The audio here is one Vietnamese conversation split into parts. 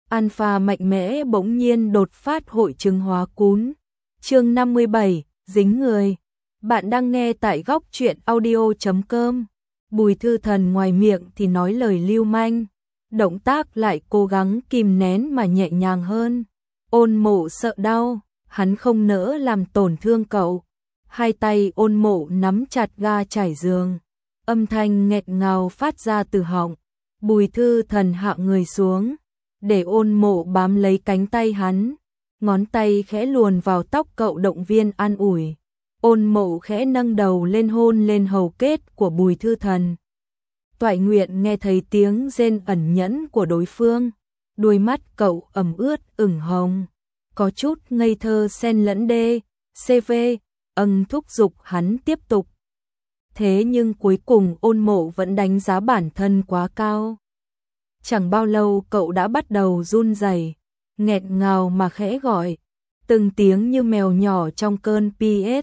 Alpha mạnh mẽ bỗng nhiên đột phát hội chứng hóa cún. Chương 57, dính người. Bạn đang nghe tại góc truyện audio.com. Bùi Thư Thần ngoài miệng thì nói lời lưu manh, động tác lại cố gắng kìm nén mà nhẹ nhàng hơn. Ôn Mộ sợ đau, hắn không nỡ làm tổn thương cậu. Hai tay Ôn Mộ nắm chặt ga trải giường, âm thanh nghẹt ngào phát ra từ họng. Bùi Thư Thần hạ người xuống, để Ôn Mộ bám lấy cánh tay hắn, ngón tay khẽ luồn vào tóc cậu động viên an ủi. Ôn Mộ khẽ nâng đầu lên hôn lên hầu kết của Bùi Thư Thần. Toại Nguyện nghe thấy tiếng rên ẩn nhẫn của đối phương, đôi mắt cậu ẩm ướt ửng hồng, có chút ngây thơ xen lẫn CV, thúc giục hắn tiếp tục. Thế nhưng cuối cùng Ôn Mộ vẫn đánh giá bản thân quá cao. Chẳng bao lâu cậu đã bắt đầu run rẩy, nghẹt ngào mà khẽ gọi, từng tiếng như mèo nhỏ trong cơn PS,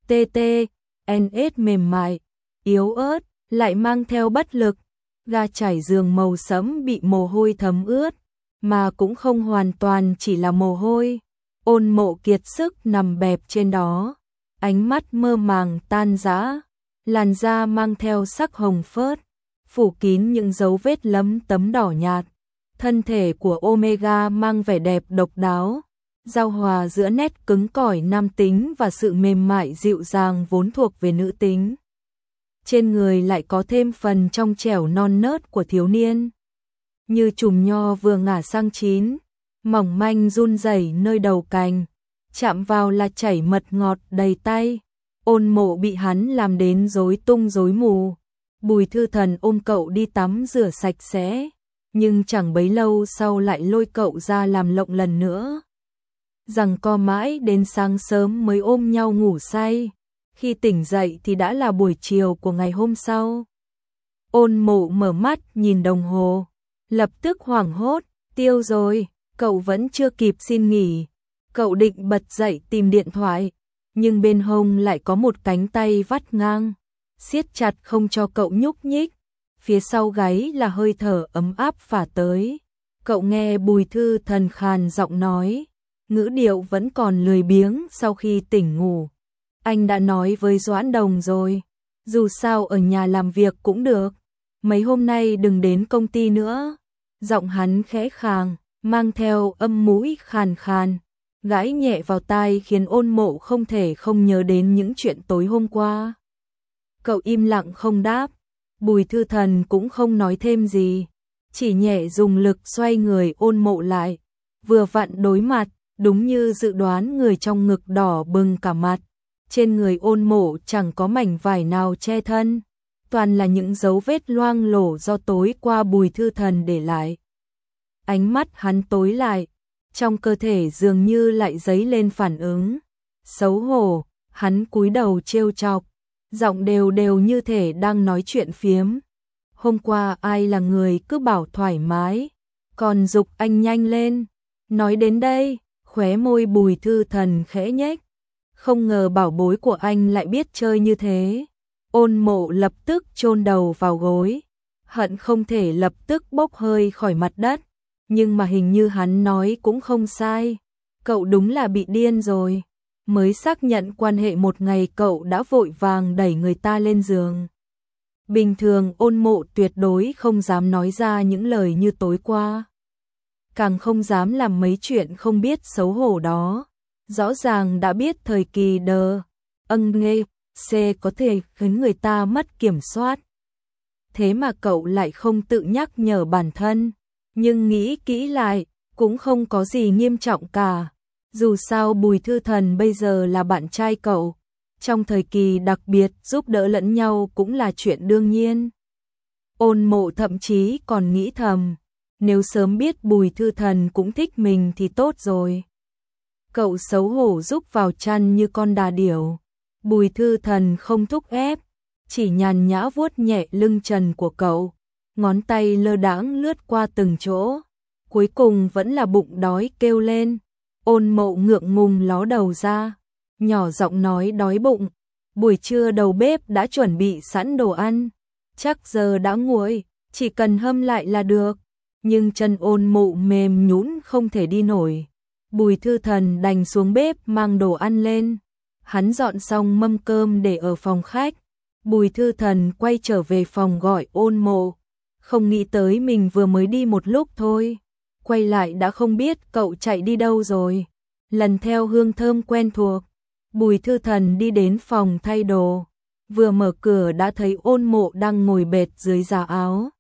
TT, mềm mại, yếu ớt, lại mang theo bất lực. Ga trải giường màu sẫm bị mồ hôi thấm ướt, mà cũng không hoàn toàn chỉ là mồ hôi. Ôn Mộ kiệt sức nằm bẹp trên đó, ánh mắt mơ màng tan rã, làn da mang theo sắc hồng phớt, phủ kín những dấu vết lấm tấm đỏ nhạt. Thân thể của Omega mang vẻ đẹp độc đáo, giao hòa giữa nét cứng cỏi nam tính và sự mềm mại dịu dàng vốn thuộc về nữ tính. Trên người lại có thêm phần trong trẻo non nớt của thiếu niên, như chùm nho vừa ngả sang chín, mỏng manh run rẩy nơi đầu cành, chạm vào là chảy mật ngọt đầy tay. Ôn Mộ bị hắn làm đến rối tung rối mù. Bùi Thư Thần ôm cậu đi tắm rửa sạch sẽ, nhưng chẳng bấy lâu sau lại lôi cậu ra làm lộng lần nữa. Giằng co mãi đến sáng sớm mới ôm nhau ngủ say. Khi tỉnh dậy thì đã là buổi chiều của ngày hôm sau. Ôn Mộ mở mắt nhìn đồng hồ, lập tức hoảng hốt, tiêu rồi, cậu vẫn chưa kịp xin nghỉ. Cậu định bật dậy tìm điện thoại, nhưng bên hông lại có một cánh tay vắt ngang, siết chặt không cho cậu nhúc nhích. Phía sau gáy là hơi thở ấm áp phả tới. Cậu nghe Bùi Thư Thần khàn giọng nói, ngữ điệu vẫn còn lười biếng sau khi tỉnh ngủ. Anh đã nói với Doãn Đồng rồi, dù sao ở nhà làm việc cũng được, mấy hôm nay đừng đến công ty nữa. Giọng hắn khẽ khàng, mang theo âm mũi khàn khàn, gãi nhẹ vào tai khiến Ôn Mộ không thể không nhớ đến những chuyện tối hôm qua. Cậu im lặng không đáp, Bùi Thư Thần cũng không nói thêm gì, chỉ nhẹ dùng lực xoay người Ôn Mộ lại, vừa vặn đối mặt, đúng như dự đoán người trong ngực đỏ bừng cả mặt. Trên người Ôn Mộ chẳng có mảnh vải nào che thân, toàn là những dấu vết loang lổ do tối qua Bùi Thư Thần để lại. Ánh mắt hắn tối lại, trong cơ thể dường như lại dấy lên phản ứng. Xấu hổ, hắn cúi đầu trêu chọc, giọng đều đều như thể đang nói chuyện phiếm. Hôm qua ai là người cứ bảo thoải mái, còn giục anh nhanh lên. Nói đến đây, khóe môi Bùi Thư Thần khẽ nhếch. Không ngờ bảo bối của anh lại biết chơi như thế. Ôn Mộ lập tức chôn đầu vào gối, hận không thể lập tức bốc hơi khỏi mặt đất. Nhưng mà hình như hắn nói cũng không sai. Cậu đúng là bị điên rồi. Mới xác nhận quan hệ một ngày cậu đã vội vàng đẩy người ta lên giường. Bình thường Ôn Mộ tuyệt đối không dám nói ra những lời như tối qua, càng không dám làm mấy chuyện không biết xấu hổ đó. Rõ ràng đã biết thời kỳ nghe có thể khiến người ta mất kiểm soát. Thế mà cậu lại không tự nhắc nhở bản thân. Nhưng nghĩ kỹ lại, cũng không có gì nghiêm trọng cả. Dù sao Bùi Thư Thần bây giờ là bạn trai cậu, trong thời kỳ đặc biệt giúp đỡ lẫn nhau cũng là chuyện đương nhiên. Ôn Mộ thậm chí còn nghĩ thầm, nếu sớm biết Bùi Thư Thần cũng thích mình thì tốt rồi. Cậu xấu hổ rúc vào chăn như con đà điểu. Bùi Thư Thần không thúc ép, chỉ nhàn nhã vuốt nhẹ lưng trần của cậu, ngón tay lơ đãng lướt qua từng chỗ. Cuối cùng vẫn là bụng đói kêu lên. Ôn Mộ ngượng ngùng ló đầu ra, nhỏ giọng nói đói bụng. Buổi trưa đầu bếp đã chuẩn bị sẵn đồ ăn, chắc giờ đã nguội, chỉ cần hâm lại là được. nhưng chân Ôn Mộ mềm nhũn không thể đi nổi. Bùi Thư Thần đành xuống bếp mang đồ ăn lên. Hắn dọn xong mâm cơm để ở phòng khách. Bùi Thư Thần quay trở về phòng gọi Ôn Mộ. Không nghĩ tới mình vừa mới đi một lúc thôi, quay lại đã không biết cậu chạy đi đâu rồi. Lần theo hương thơm quen thuộc, Bùi Thư Thần đi đến phòng thay đồ. Vừa mở cửa đã thấy Ôn Mộ đang ngồi bệt dưới giá áo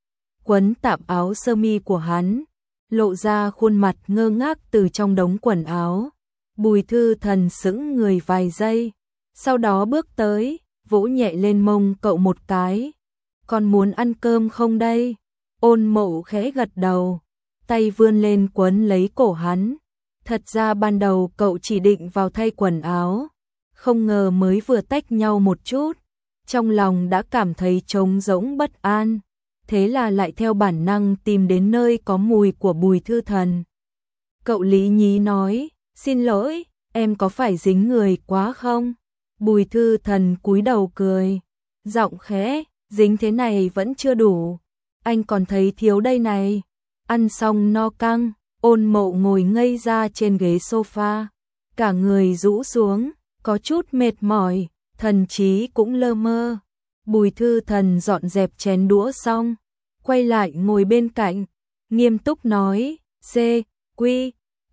quấn tạm áo sơ mi của hắn, lộ ra khuôn mặt ngơ ngác từ trong đống quần áo. Bùi Thư Thần sững người vài giây, sau đó bước tới, vỗ nhẹ lên mông cậu một cái. Con muốn ăn cơm không đây? Ôn Mộ khẽ gật đầu, tay vươn lên quấn lấy cổ hắn. Thật ra ban đầu cậu chỉ định vào thay quần áo, không ngờ mới vừa tách nhau một chút, trong lòng đã cảm thấy trống rỗng bất an, thế là lại theo bản năng tìm đến nơi có mùi của Bùi Thư Thần. Cậu lý nhí nói, xin lỗi, em có phải dính người quá không? Bùi Thư Thần cúi đầu cười, giọng khẽ, dính thế này vẫn chưa đủ, anh còn thấy thiếu đây này. Ăn xong no căng, Ôn Mộ ngồi ngây ra trên ghế sofa, cả người rũ xuống, có chút mệt mỏi, thần trí cũng lơ mơ. Bùi Thư Thần dọn dẹp chén đũa xong, quay lại ngồi bên cạnh, nghiêm túc nói, C, Q,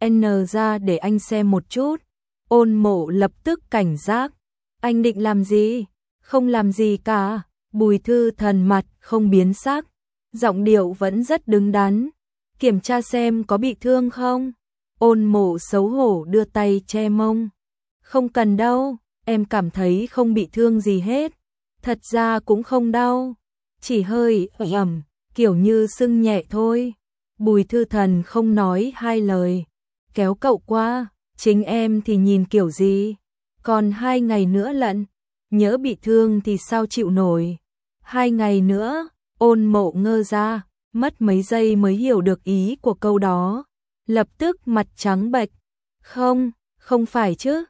N ra để anh xem một chút. Ôn Mộ lập tức cảnh giác, anh định làm gì? Không làm gì cả. Bùi Thư Thần mặt không biến sắc, giọng điệu vẫn rất đứng đắn. Kiểm tra xem có bị thương không? Ôn Mộ xấu hổ đưa tay che mông. Không cần đâu, em cảm thấy không bị thương gì hết. Thật ra cũng không đau, chỉ hơi ẩm, kiểu như sưng nhẹ thôi. Bùi Thư Thần không nói hai lời, kéo cậu qua, chính em thì nhìn kiểu gì? Còn 2 ngày nữa lận, nhỡ bị thương thì sao chịu nổi? 2 ngày nữa, Ôn Mộ ngơ ra, mất mấy giây mới hiểu được ý của câu đó, lập tức mặt trắng bệch. Không phải chứ,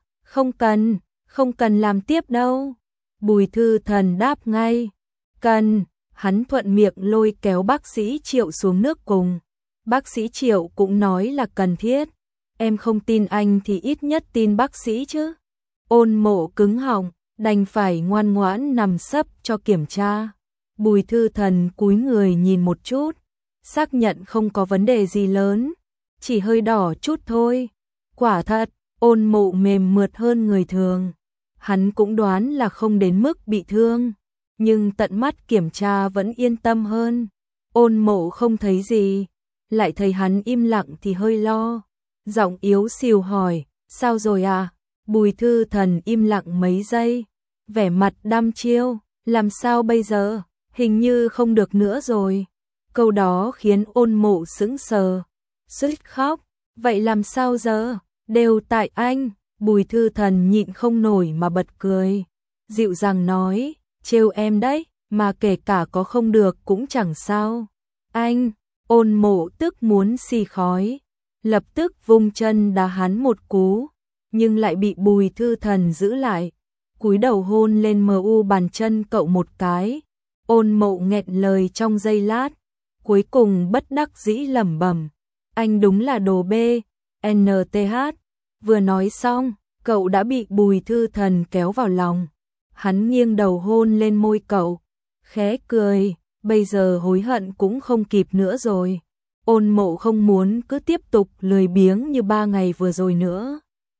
không cần làm tiếp đâu. Bùi Thư Thần đáp ngay, cần. Hắn thuận miệng lôi kéo bác sĩ Triệu xuống nước cùng. Bác sĩ Triệu cũng nói là cần thiết. Em không tin anh thì ít nhất tin bác sĩ chứ. Ôn Mộ cứng họng, đành phải ngoan ngoãn nằm sấp cho kiểm tra. Bùi Thư Thần cúi người nhìn một chút, xác nhận không có vấn đề gì lớn, chỉ hơi đỏ chút thôi. Quả thật, Ôn Mộ mềm mượt hơn người thường. Hắn cũng đoán là không đến mức bị thương, nhưng tận mắt kiểm tra vẫn yên tâm hơn. Ôn Mộ không thấy gì, lại thấy hắn im lặng thì hơi lo. Giọng yếu xìu hỏi, sao rồi à? Bùi Thư Thần im lặng mấy giây, vẻ mặt đăm chiêu, làm sao bây giờ? Hình như không được nữa rồi. Câu đó khiến Ôn Mộ sững sờ, suýt khóc. Vậy làm sao giờ? Đều tại anh. Bùi Thư Thần nhịn không nổi mà bật cười, dịu dàng nói, trêu em đấy, mà kể cả có không được cũng chẳng sao. Anh, Ôn Mộ tức muốn xì khói, lập tức vung chân đá hắn một cú, nhưng lại bị Bùi Thư Thần giữ lại, cúi đầu hôn lên bàn chân cậu một cái. Ôn Mộ nghẹn lời trong giây lát, cuối cùng bất đắc dĩ lẩm bẩm, anh đúng là đồ bê, NTH. Vừa nói xong, cậu đã bị Bùi Thư Thần kéo vào lòng. Hắn nghiêng đầu hôn lên môi cậu, khẽ cười, bây giờ hối hận cũng không kịp nữa rồi. Ôn Mộ không muốn cứ tiếp tục lười biếng như 3 ngày vừa rồi nữa.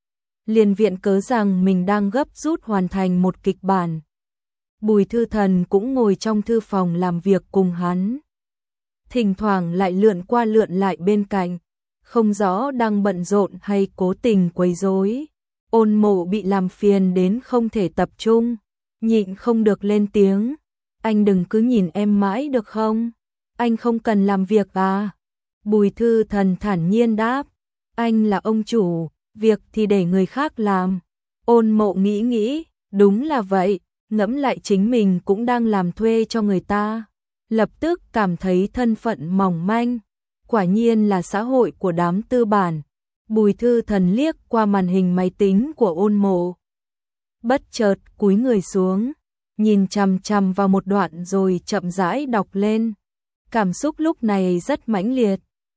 Liền viện cớ rằng mình đang gấp rút hoàn thành một kịch bản. Bùi Thư Thần cũng ngồi trong thư phòng làm việc cùng hắn. Thỉnh thoảng lại lượn qua lượn lại bên cạnh, không rõ đang bận rộn hay cố tình quấy rối. Ôn Mộ bị làm phiền đến không thể tập trung, nhịn không được lên tiếng, anh đừng cứ nhìn em mãi được không? Anh không cần làm việc à? Bùi Thư Thần thản nhiên đáp, anh là ông chủ, việc thì để người khác làm. Ôn Mộ nghĩ, đúng là vậy, ngẫm lại chính mình cũng đang làm thuê cho người ta, lập tức cảm thấy thân phận mỏng manh. Quả nhiên là xã hội của đám tư bản. Bùi Thư Thần liếc qua màn hình máy tính của Ôn Mộ, bất chợt cúi người xuống, nhìn chằm chằm vào một đoạn rồi chậm rãi đọc lên. cảm xúc lúc này rất mãnh liệt.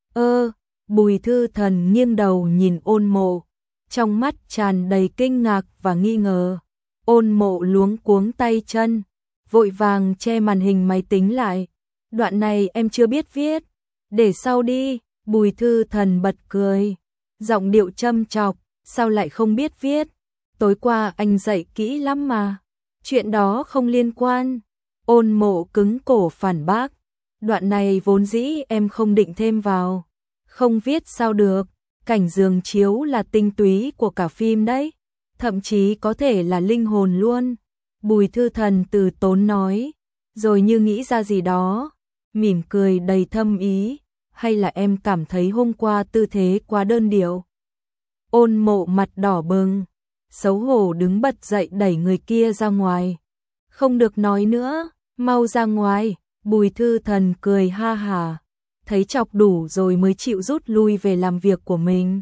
Bùi Thư Thần nghiêng đầu nhìn Ôn Mộ, trong mắt tràn đầy kinh ngạc và nghi ngờ. Ôn Mộ luống cuống tay chân, vội vàng che màn hình máy tính lại. Đoạn này em chưa biết viết, để sau đi. Bùi Thư Thần bật cười, giọng điệu châm chọc, sao lại không biết viết? Tối qua anh dạy kỹ lắm mà. Chuyện đó không liên quan. Ôn Mộ cứng cổ phản bác. Đoạn này vốn dĩ em không định thêm vào. Không viết sao được, cảnh giường chiếu là tinh túy của cả phim đấy. Thậm chí có thể là linh hồn luôn. Bùi Thư Thần từ tốn nói, rồi như nghĩ ra gì đó, mỉm cười đầy thâm ý. Hay là em cảm thấy hôm qua tư thế quá đơn điệu? Ôn Mộ mặt đỏ bừng, xấu hổ đứng bật dậy đẩy người kia ra ngoài. Không được nói nữa, mau ra ngoài. Bùi Thư Thần cười ha hả, thấy chọc đủ rồi mới chịu rút lui về làm việc của mình.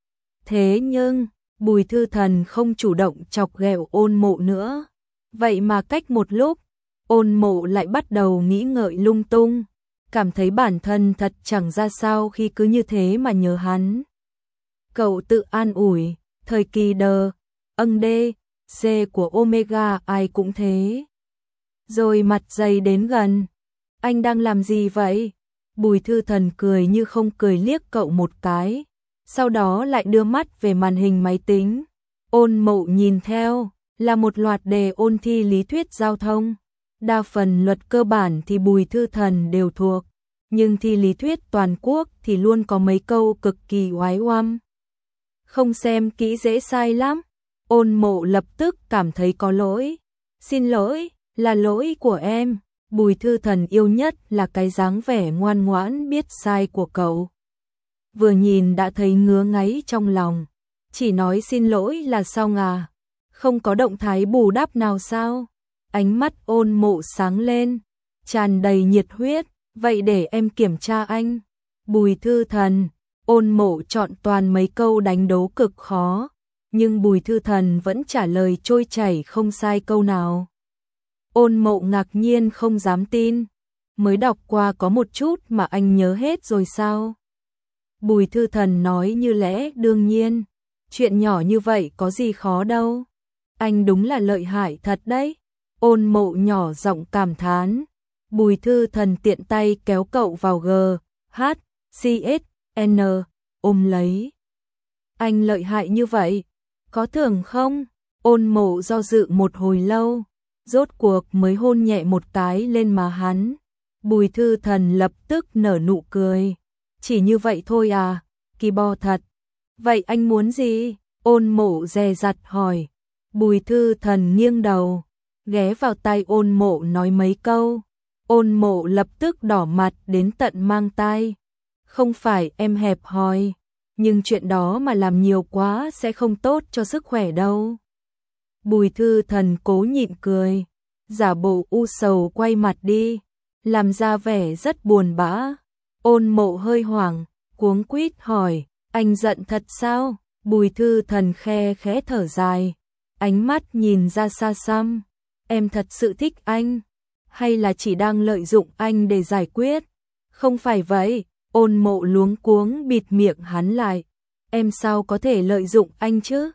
Thế nhưng, Bùi Thư Thần không chủ động chọc ghẹo Ôn Mộ nữa. Vậy mà cách một lúc, Ôn Mộ lại bắt đầu nghĩ ngợi lung tung, cảm thấy bản thân thật chẳng ra sao khi cứ như thế mà nhớ hắn. Cậu tự an ủi, thời kỳ đờ, D, C của Omega ai cũng thế. Rồi mặt dày đến gần. Anh đang làm gì vậy? Bùi Thư Thần cười như không cười liếc cậu một cái, sau đó lại đưa mắt về màn hình máy tính. Ôn Mộ nhìn theo, là một loạt đề ôn thi lý thuyết giao thông. Đa phần luật cơ bản thì Bùi Thư Thần đều thuộc, nhưng thi lý thuyết toàn quốc thì luôn có mấy câu cực kỳ oái oăm. Không xem kỹ dễ sai lắm. Ôn Mộ lập tức cảm thấy có lỗi. Xin lỗi, là lỗi của em. Bùi Thư Thần yêu nhất là cái dáng vẻ ngoan ngoãn biết sai của cậu. Vừa nhìn đã thấy ngứa ngáy trong lòng. Chỉ nói xin lỗi là xong à? Không có động thái bù đắp nào sao? Ánh mắt Ôn Mộ sáng lên, tràn đầy nhiệt huyết. Vậy để em kiểm tra anh. Bùi Thư Thần. Ôn Mộ chọn toàn mấy câu đánh đố cực khó, nhưng Bùi Thư Thần vẫn trả lời trôi chảy không sai câu nào. Ôn Mộ ngạc nhiên không dám tin, mới đọc qua có một chút mà anh nhớ hết rồi sao? Bùi Thư Thần nói như lẽ đương nhiên, chuyện nhỏ như vậy có gì khó đâu. Anh đúng là lợi hại thật đấy. Ôn Mộ nhỏ giọng cảm thán. Bùi Thư Thần tiện tay kéo cậu vào GHCSN, ôm lấy. Anh lợi hại như vậy, có thưởng không? Ôn Mộ do dự một hồi lâu, rốt cuộc mới hôn nhẹ một cái lên má hắn. Bùi Thư Thần lập tức nở nụ cười. Chỉ như vậy thôi à? Kỳ bo thật. Vậy anh muốn gì? Ôn Mộ dè dặt hỏi. Bùi Thư Thần nghiêng đầu, ghé vào tai Ôn Mộ nói mấy câu. Ôn Mộ lập tức đỏ mặt đến tận mang tai. Không phải em hẹp hòi, nhưng chuyện đó mà làm nhiều quá sẽ không tốt cho sức khỏe đâu. Bùi Thư Thần cố nhịn cười, giả bộ u sầu quay mặt đi, làm ra vẻ rất buồn bã. Ôn Mộ hơi hoảng, cuống quýt hỏi, anh giận thật sao? Bùi Thư Thần khe khẽ thở dài, ánh mắt nhìn ra xa xăm. Em thật sự thích anh, hay là chỉ đang lợi dụng anh để giải quyết? Không phải vậy. Ôn Mộ luống cuống bịt miệng hắn lại. Em sao có thể lợi dụng anh chứ?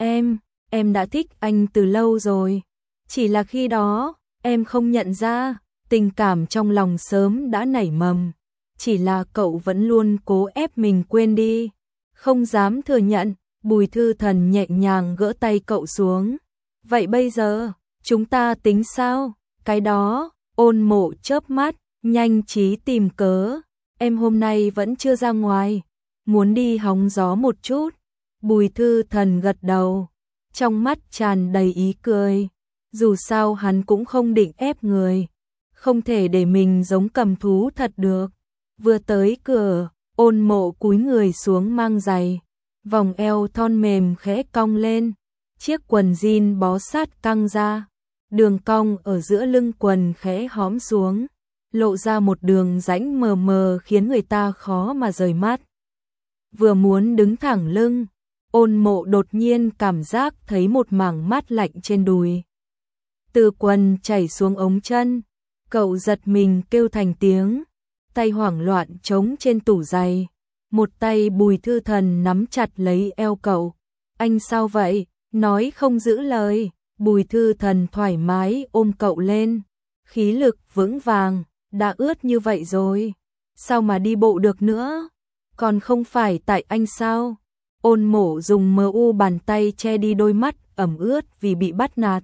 Em đã thích anh từ lâu rồi. Chỉ là khi đó, em không nhận ra, tình cảm trong lòng sớm đã nảy mầm. Chỉ là cậu vẫn luôn cố ép mình quên đi. Không dám thừa nhận. Bùi Thư Thần nhẹ nhàng gỡ tay cậu xuống. Vậy bây giờ, chúng ta tính sao? Cái đó. Ôn Mộ chớp mắt, nhanh trí tìm cớ. Em hôm nay vẫn chưa ra ngoài, muốn đi hóng gió một chút. Bùi Thư Thần gật đầu, trong mắt tràn đầy ý cười. Dù sao hắn cũng không định ép người, không thể để mình giống cầm thú thật được. Vừa tới cửa, Ôn Mộ cúi người xuống mang giày, vòng eo thon mềm khẽ cong lên, chiếc quần jean bó sát căng ra, đường cong ở giữa lưng quần khẽ hõm xuống, lộ ra một đường rãnh mờ mờ khiến người ta khó mà rời mắt. Vừa muốn đứng thẳng lưng, Ôn Mộ đột nhiên cảm giác thấy một mảng mát lạnh trên đùi. Từ quần chảy xuống ống chân, cậu giật mình kêu thành tiếng. tay hoảng loạn trống trên tủ giày. Một tay Bùi Thư Thần nắm chặt lấy eo cậu. Anh sao vậy? Nói không giữ lời. Bùi Thư Thần thoải mái ôm cậu lên. Khí lực vững vàng, đã ướt như vậy rồi. Sao mà đi bộ được nữa? Còn không phải tại anh sao? Ôn Mộ dùng bàn tay che đi đôi mắt ẩm ướt vì bị bắt nạt.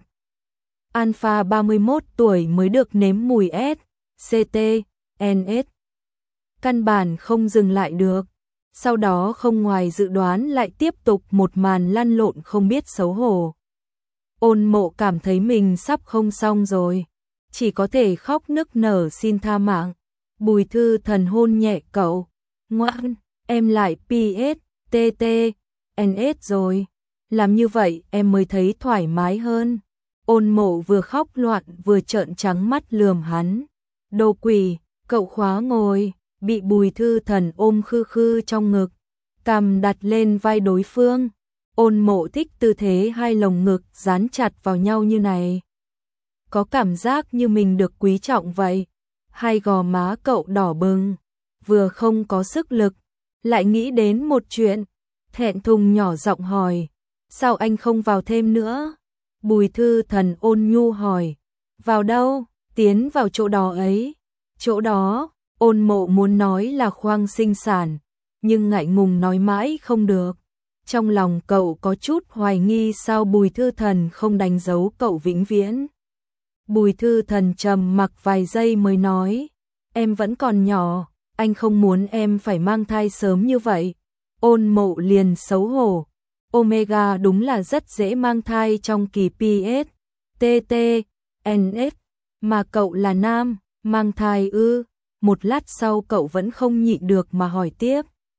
Alpha 31 tuổi mới được nếm mùi S, CT, NS. Căn bản không dừng lại được. Sau đó không ngoài dự đoán lại tiếp tục một màn lăn lộn không biết xấu hổ. Ôn Mộ cảm thấy mình sắp không xong rồi. Chỉ có thể khóc nức nở xin tha mạng. Bùi Thư Thần hôn nhẹ cậu. Ngoan, em lại PS, TT, NS rồi. Làm như vậy em mới thấy thoải mái hơn. Ôn Mộ vừa khóc loạn vừa trợn trắng mắt lườm hắn. Đồ quỷ, cậu khóa ngồi, bị Bùi Thư Thần ôm khư khư trong ngực. Cằm đặt lên vai đối phương. Ôn Mộ thích tư thế hai lồng ngực dán chặt vào nhau như này. Có cảm giác như mình được quý trọng vậy. Hai gò má cậu đỏ bừng, vừa không có sức lực, lại nghĩ đến một chuyện, thẹn thùng nhỏ giọng hỏi, sao anh không vào thêm nữa? Bùi Thư Thần ôn nhu hỏi, vào đâu? Tiến vào chỗ đó ấy. Chỗ đó, Ôn Mộ muốn nói là khoang sinh sản, nhưng ngại ngùng nói mãi không được. Trong lòng cậu có chút hoài nghi sao Bùi Thư Thần không đánh dấu cậu vĩnh viễn. Bùi Thư Thần trầm mặc vài giây mới nói, em vẫn còn nhỏ, anh không muốn em phải mang thai sớm như vậy. Ôn Mộ liền xấu hổ, Omega đúng là rất dễ mang thai trong kỳ PS, TT, NS, mà cậu là nam, mang thai ư? Một lát sau cậu vẫn không nhịn được mà hỏi tiếp.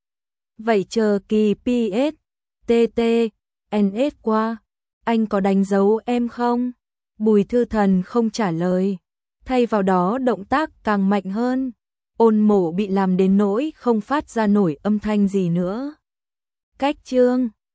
Vậy chờ kỳ PS, TT, NS qua, anh có đánh dấu em không? Bùi Thư Thần không trả lời, thay vào đó động tác càng mạnh hơn. Ôn Mộ bị làm đến nỗi không phát ra nổi âm thanh gì nữa. Cách chương